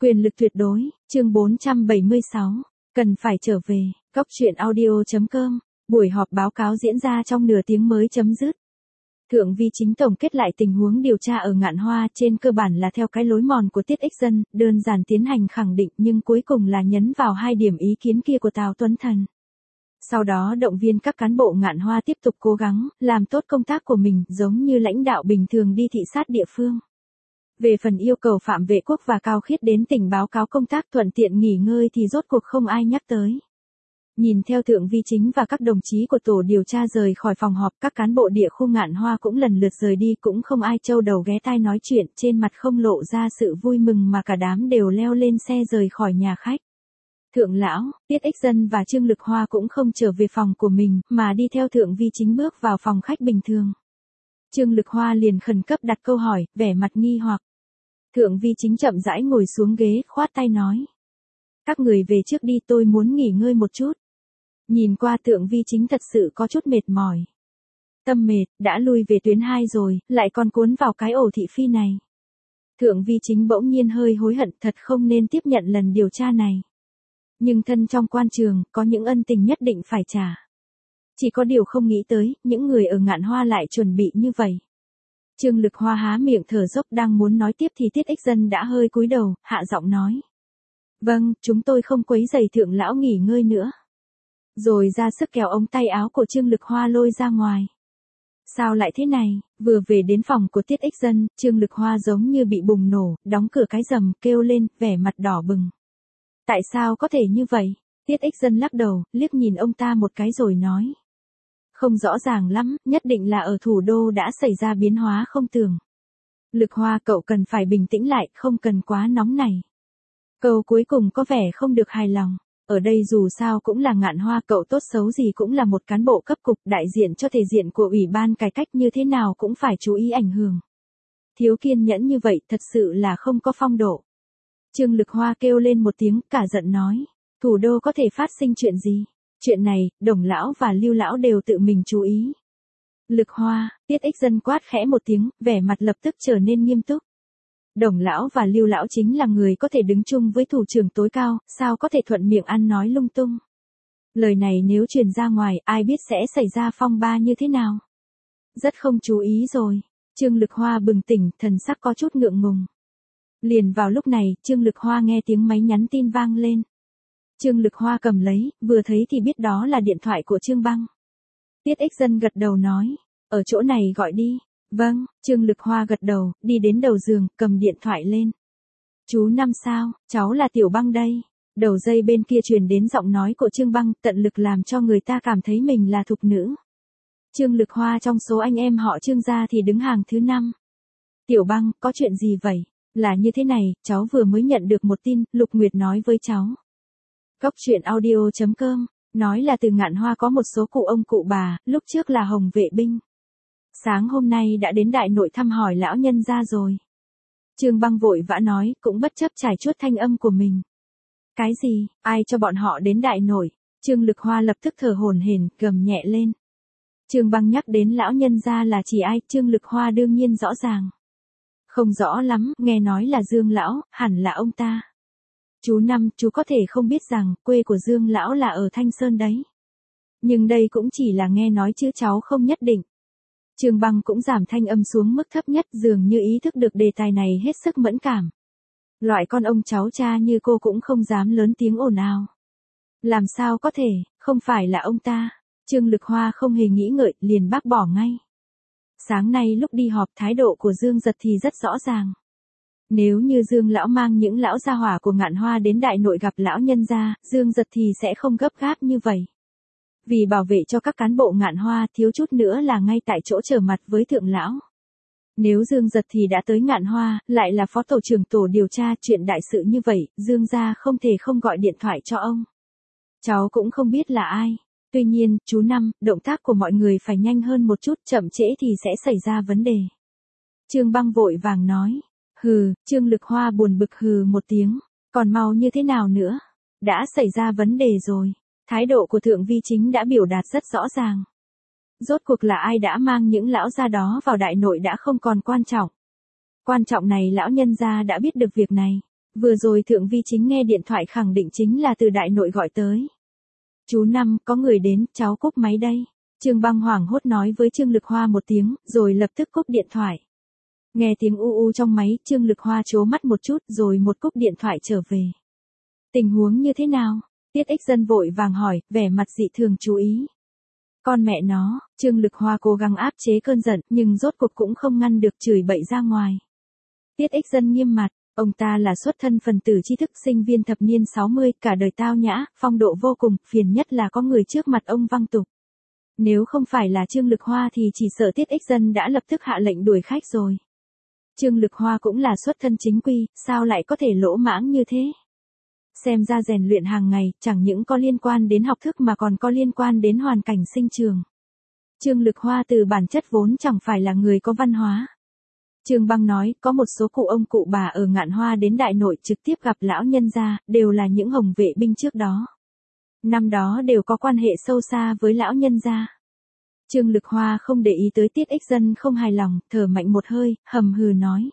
Quyền lực tuyệt đối, chương 476. Cần phải trở về, Cốc truyện audio.com. Buổi họp báo cáo diễn ra trong nửa tiếng mới chấm dứt. Thượng Vi Chính tổng kết lại tình huống điều tra ở Ngạn Hoa, trên cơ bản là theo cái lối mòn của Tiết Ích Dân, đơn giản tiến hành khẳng định nhưng cuối cùng là nhấn vào hai điểm ý kiến kia của Tào Tuấn Thần. Sau đó động viên các cán bộ Ngạn Hoa tiếp tục cố gắng, làm tốt công tác của mình, giống như lãnh đạo bình thường đi thị sát địa phương. Về phần yêu cầu Phạm Vệ Quốc và Cao Khiết đến tỉnh báo cáo công tác thuận tiện nghỉ ngơi thì rốt cuộc không ai nhắc tới. Nhìn theo Thượng Vi Chính và các đồng chí của tổ điều tra rời khỏi phòng họp, các cán bộ địa khu Ngạn Hoa cũng lần lượt rời đi, cũng không ai trâu đầu ghé tai nói chuyện, trên mặt không lộ ra sự vui mừng mà cả đám đều leo lên xe rời khỏi nhà khách. Thượng Lão, Tiết Ích Dân và Trương Lực Hoa cũng không trở về phòng của mình, mà đi theo Thượng Vi Chính bước vào phòng khách bình thường. Trương Lực Hoa liền khẩn cấp đặt câu hỏi, vẻ mặt nghi hoặc. Thượng Vi Chính chậm rãi ngồi xuống ghế, khoát tay nói. Các người về trước đi, tôi muốn nghỉ ngơi một chút. Nhìn qua Thượng Vi Chính thật sự có chút mệt mỏi. Tâm mệt, đã lui về tuyến 2 rồi, lại còn cuốn vào cái ổ thị phi này. Thượng Vi Chính bỗng nhiên hơi hối hận, thật không nên tiếp nhận lần điều tra này. Nhưng thân trong quan trường, có những ân tình nhất định phải trả. Chỉ có điều không nghĩ tới, những người ở Ngạn Hoa lại chuẩn bị như vậy. Trương Lực Hoa há miệng thở dốc đang muốn nói tiếp thì Tiết Ích Dân đã hơi cúi đầu, hạ giọng nói. Vâng, chúng tôi không quấy rầy Thượng Lão nghỉ ngơi nữa. Rồi ra sức kéo ống tay áo của Trương Lực Hoa lôi ra ngoài. Sao lại thế này, vừa về đến phòng của Tiết Ích Dân, Trương Lực Hoa giống như bị bùng nổ, đóng cửa cái rầm, kêu lên, vẻ mặt đỏ bừng. Tại sao có thể như vậy? Tiết Ích Dân lắc đầu, liếc nhìn ông ta một cái rồi nói. Không rõ ràng lắm, nhất định là ở thủ đô đã xảy ra biến hóa không tưởng. Lực Hoa, cậu cần phải bình tĩnh lại, không cần quá nóng này. Câu cuối cùng có vẻ không được hài lòng. Ở đây dù sao cũng là Ngạn Hoa, cậu tốt xấu gì cũng là một cán bộ cấp cục, đại diện cho thể diện của Ủy ban cải cách, như thế nào cũng phải chú ý ảnh hưởng. Thiếu kiên nhẫn như vậy thật sự là không có phong độ. Trương Lực Hoa kêu lên một tiếng, cả giận nói. Thủ đô có thể phát sinh chuyện gì? Chuyện này, Đồng Lão và Lưu Lão đều tự mình chú ý. Lực Hoa, Tiết Ích Dân quát khẽ một tiếng, vẻ mặt lập tức trở nên nghiêm túc. Đồng Lão và Lưu Lão chính là người có thể đứng chung với thủ trưởng tối cao, sao có thể thuận miệng ăn nói lung tung. Lời này nếu truyền ra ngoài, ai biết sẽ xảy ra phong ba như thế nào. Rất không chú ý rồi. Trương Lực Hoa bừng tỉnh, thần sắc có chút ngượng ngùng. Liền vào lúc này, Trương Lực Hoa nghe tiếng máy nhắn tin vang lên. Trương Lực Hoa cầm lấy, vừa thấy thì biết đó là điện thoại của Trương Băng. Tiết Ích Dân gật đầu nói, ở chỗ này gọi đi. Vâng, Trương Lực Hoa gật đầu, đi đến đầu giường, cầm điện thoại lên. Chú Năm sao, cháu là Tiểu Băng đây. Đầu dây bên kia truyền đến giọng nói của Trương Băng, tận lực làm cho người ta cảm thấy mình là thục nữ. Trương Lực Hoa trong số anh em họ Trương gia thì đứng hàng thứ 5. Tiểu Băng, có chuyện gì vậy? Là như thế này, cháu vừa mới nhận được một tin, Lục Nguyệt nói với cháu. Cốc truyện audio.com, nói là từ Ngạn Hoa có một số cụ ông cụ bà, lúc trước là Hồng vệ binh. Sáng hôm nay đã đến đại nội thăm hỏi lão nhân gia rồi. Trương Băng vội vã nói, cũng bất chấp trải chuốt thanh âm của mình. Cái gì, ai cho bọn họ đến đại nội? Trương Lực Hoa lập tức thở hổn hển, gầm nhẹ lên. Trương Băng nhắc đến lão nhân gia là chỉ ai, Trương Lực Hoa đương nhiên rõ ràng. Không rõ lắm, nghe nói là Dương Lão, hẳn là ông ta. Chú Năm, chú có thể không biết rằng, quê của Dương Lão là ở Thanh Sơn đấy. Nhưng đây cũng chỉ là nghe nói chứ cháu không nhất định. Trương Băng cũng giảm thanh âm xuống mức thấp nhất, dường như ý thức được đề tài này hết sức mẫn cảm. Loại con ông cháu cha như cô cũng không dám lớn tiếng ồn ào. Làm sao có thể, không phải là ông ta. Trương Lực Hoa không hề nghĩ ngợi, liền bác bỏ ngay. Sáng nay lúc đi họp, thái độ của Dương Giật thì rất rõ ràng. Nếu như Dương Lão mang những lão gia hỏa của Ngạn Hoa đến đại nội gặp lão nhân gia, Dương Giật thì sẽ không gấp gáp như vậy. Vì bảo vệ cho các cán bộ Ngạn Hoa, thiếu chút nữa là ngay tại chỗ trở mặt với Thượng Lão. Nếu Dương Giật thì đã tới Ngạn Hoa, lại là phó tổ trưởng tổ điều tra, chuyện đại sự như vậy, Dương gia không thể không gọi điện thoại cho ông. Cháu cũng không biết là ai. Tuy nhiên, chú Năm, động tác của mọi người phải nhanh hơn một chút, chậm trễ thì sẽ xảy ra vấn đề. Trương Băng vội vàng nói. Hừ, Trương Lực Hoa buồn bực hừ một tiếng. Còn mau như thế nào nữa? Đã xảy ra vấn đề rồi. Thái độ của Thượng Vi Chính đã biểu đạt rất rõ ràng. Rốt cuộc là ai đã mang những lão gia đó vào đại nội đã không còn quan trọng. Quan trọng này lão nhân gia đã biết được việc này. Vừa rồi Thượng Vi Chính nghe điện thoại khẳng định chính là từ đại nội gọi tới. Chú Năm, có người đến, cháu cúp máy đây. Trương Băng hoảng hốt nói với Trương Lực Hoa một tiếng, rồi lập tức cúp điện thoại. Nghe tiếng u u trong máy, Trương Lực Hoa trố mắt một chút rồi một cúp điện thoại trở về. Tình huống như thế nào? Tiết Ích Dân vội vàng hỏi, vẻ mặt dị thường chú ý. Con mẹ nó, Trương Lực Hoa cố gắng áp chế cơn giận, nhưng rốt cuộc cũng không ngăn được chửi bậy ra ngoài. Tiết Ích Dân nghiêm mặt, ông ta là xuất thân phần tử tri thức sinh viên thập niên 60, cả đời tao nhã, phong độ vô cùng, phiền nhất là có người trước mặt ông văng tục. Nếu không phải là Trương Lực Hoa thì chỉ sợ Tiết Ích Dân đã lập tức hạ lệnh đuổi khách rồi. Trương Lực Hoa cũng là xuất thân chính quy, sao lại có thể lỗ mãng như thế? Xem ra rèn luyện hàng ngày, chẳng những có liên quan đến học thức mà còn có liên quan đến hoàn cảnh sinh trường. Trương Lực Hoa từ bản chất vốn chẳng phải là người có văn hóa. Trương Băng nói, có một số cụ ông cụ bà ở Ngạn Hoa đến đại nội trực tiếp gặp lão nhân gia, đều là những hồng vệ binh trước đó. Năm đó đều có quan hệ sâu xa với lão nhân gia. Trương Lực Hoa không để ý tới Tiết Ích Dân không hài lòng, thở mạnh một hơi, hầm hừ nói.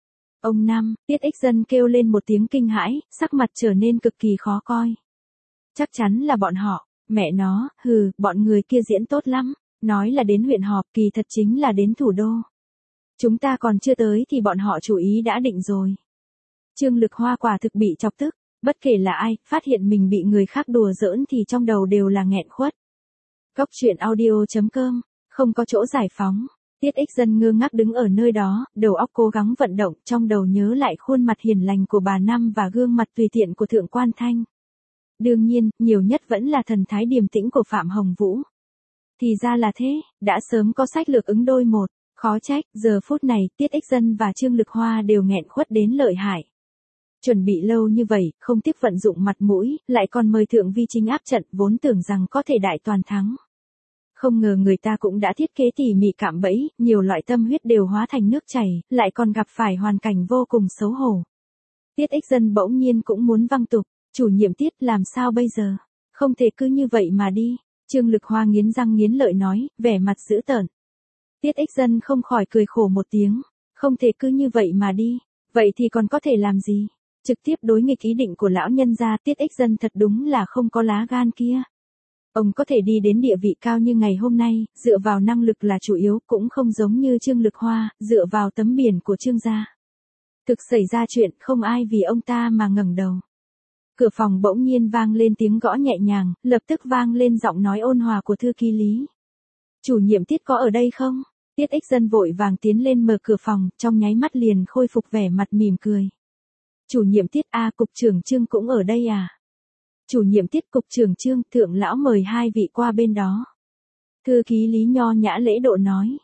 Ông Năm, Tiết Ích Dân kêu lên một tiếng kinh hãi, sắc mặt trở nên cực kỳ khó coi. Chắc chắn là bọn họ, mẹ nó, bọn người kia diễn tốt lắm, nói là đến huyện họp kỳ thật chính là đến thủ đô. Chúng ta còn chưa tới thì bọn họ chủ ý đã định rồi. Trương Lực Hoa quả thực bị chọc tức, bất kể là ai, phát hiện mình bị người khác đùa giỡn thì trong đầu đều là nghẹn khuất. Cốc truyện audio.com, không có chỗ giải phóng. Tiết Ích Dân ngơ ngác đứng ở nơi đó, đầu óc cố gắng vận động, trong đầu nhớ lại khuôn mặt hiền lành của bà Năm và gương mặt tùy tiện của Thượng Quan Thanh. Đương nhiên, nhiều nhất vẫn là thần thái điềm tĩnh của Phạm Hồng Vũ. Thì ra là thế, đã sớm có sách lược ứng đôi một, khó trách, giờ phút này, Tiết Ích Dân và Trương Lực Hoa đều nghẹn khuất đến lợi hại. Chuẩn bị lâu như vậy, không tiếc vận dụng mặt mũi, lại còn mời Thượng Vi Chính áp trận, vốn tưởng rằng có thể đại toàn thắng. Không ngờ người ta cũng đã thiết kế tỉ mỉ cạm bẫy, nhiều loại tâm huyết đều hóa thành nước chảy, lại còn gặp phải hoàn cảnh vô cùng xấu hổ. Tiết Ích Dân bỗng nhiên cũng muốn văng tục, chủ nhiệm Tiết làm sao bây giờ? Không thể cứ như vậy mà đi. Trương Lực Hoa nghiến răng nghiến lợi nói, vẻ mặt dữ tợn. Tiết Ích Dân không khỏi cười khổ một tiếng, không thể cứ như vậy mà đi, vậy thì còn có thể làm gì? Trực tiếp đối nghịch ý định của lão nhân gia. Tiết Ích Dân thật đúng là không có lá gan kia. Ông có thể đi đến địa vị cao như ngày hôm nay, dựa vào năng lực là chủ yếu, cũng không giống như Trương Lực Hoa, dựa vào tấm biển của Trương gia. Thực xảy ra chuyện, không ai vì ông ta mà ngẩng đầu. Cửa phòng bỗng nhiên vang lên tiếng gõ nhẹ nhàng, lập tức vang lên giọng nói ôn hòa của thư ký Lý. Chủ nhiệm Tiết có ở đây không? Tiết Ích Dân vội vàng tiến lên mở cửa phòng, trong nháy mắt liền khôi phục vẻ mặt mỉm cười. Chủ nhiệm Tiết cục trưởng Trương cũng ở đây à? Chủ nhiệm Tiết cục trưởng Trương, thượng lão mời hai vị qua bên đó. Thư ký Lý nho nhã lễ độ nói.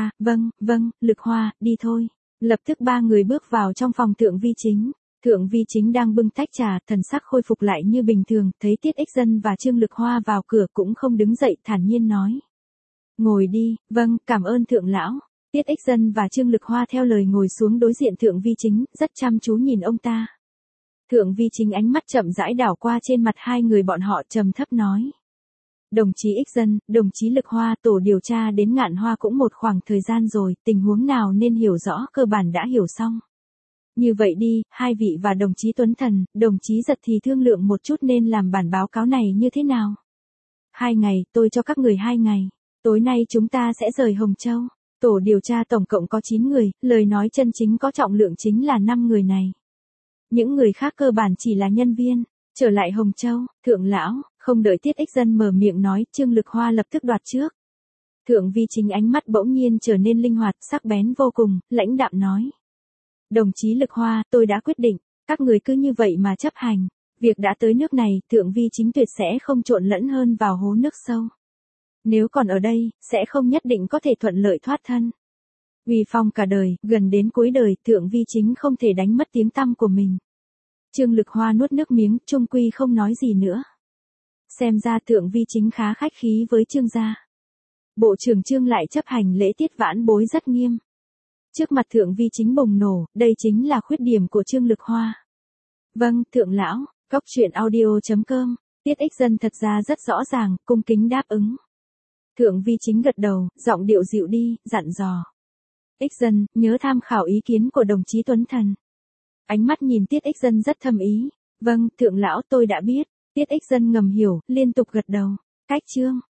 Vâng, Lực Hoa, đi thôi. Lập tức ba người bước vào trong phòng Thượng Vi Chính. Thượng Vi Chính đang bưng tách trà, thần sắc khôi phục lại như bình thường, thấy Tiết Ích Dân và Trương Lực Hoa vào cửa cũng không đứng dậy, thản nhiên nói. Ngồi đi, vâng, cảm ơn thượng lão. Tiết Ích Dân và Trương Lực Hoa theo lời ngồi xuống đối diện Thượng Vi Chính, rất chăm chú nhìn ông ta. Thượng Vi Chính ánh mắt chậm rãi đảo qua trên mặt hai người bọn họ, trầm thấp nói. Đồng chí Ích Dân, đồng chí Lực Hoa, tổ điều tra đến Ngạn Hoa cũng một khoảng thời gian rồi, tình huống nào nên hiểu rõ, cơ bản đã hiểu xong. Như vậy đi, hai vị và đồng chí Tuấn Thần, đồng chí Giật thì thương lượng một chút nên làm bản báo cáo này như thế nào. 2 ngày, tôi cho các người 2 ngày. Tối nay chúng ta sẽ rời Hồng Châu. Tổ điều tra tổng cộng có 9 người, lời nói chân chính có trọng lượng chính là 5 người này. Những người khác cơ bản chỉ là nhân viên. Trở lại Hồng Châu, thượng lão, không đợi Tiết Ích Dân mở miệng nói, Trương Lực Hoa lập tức đoạt trước. Thượng Vi Chính ánh mắt bỗng nhiên trở nên linh hoạt, sắc bén vô cùng, lãnh đạm nói. Đồng chí Lực Hoa, tôi đã quyết định, các người cứ như vậy mà chấp hành. Việc đã tới nước này, Thượng Vi Chính tuyệt sẽ không trộn lẫn hơn vào hố nước sâu. Nếu còn ở đây, sẽ không nhất định có thể thuận lợi thoát thân. Uy phong cả đời, gần đến cuối đời, Thượng Vi Chính không thể đánh mất tiếng tăm của mình. Trương Lực Hoa nuốt nước miếng, trung quy không nói gì nữa. Xem ra Thượng Vi Chính khá khách khí với Trương gia. Bộ trưởng Trương lại chấp hành lễ tiết vãn bối rất nghiêm. Trước mặt Thượng Vi Chính bùng nổ, đây chính là khuyết điểm của Trương Lực Hoa. Vâng, thượng lão, cốc truyện audio.com, Tiết Ích Dân thật ra rất rõ ràng, cung kính đáp ứng. Thượng Vi Chính gật đầu, giọng điệu dịu đi, dặn dò. Ích Dân, nhớ tham khảo ý kiến của đồng chí Tuấn Thần. Ánh mắt nhìn Tiết Ích Dân rất thâm ý. Vâng, thượng lão tôi đã biết. Tiết Ích Dân ngầm hiểu, liên tục gật đầu. Cách chương.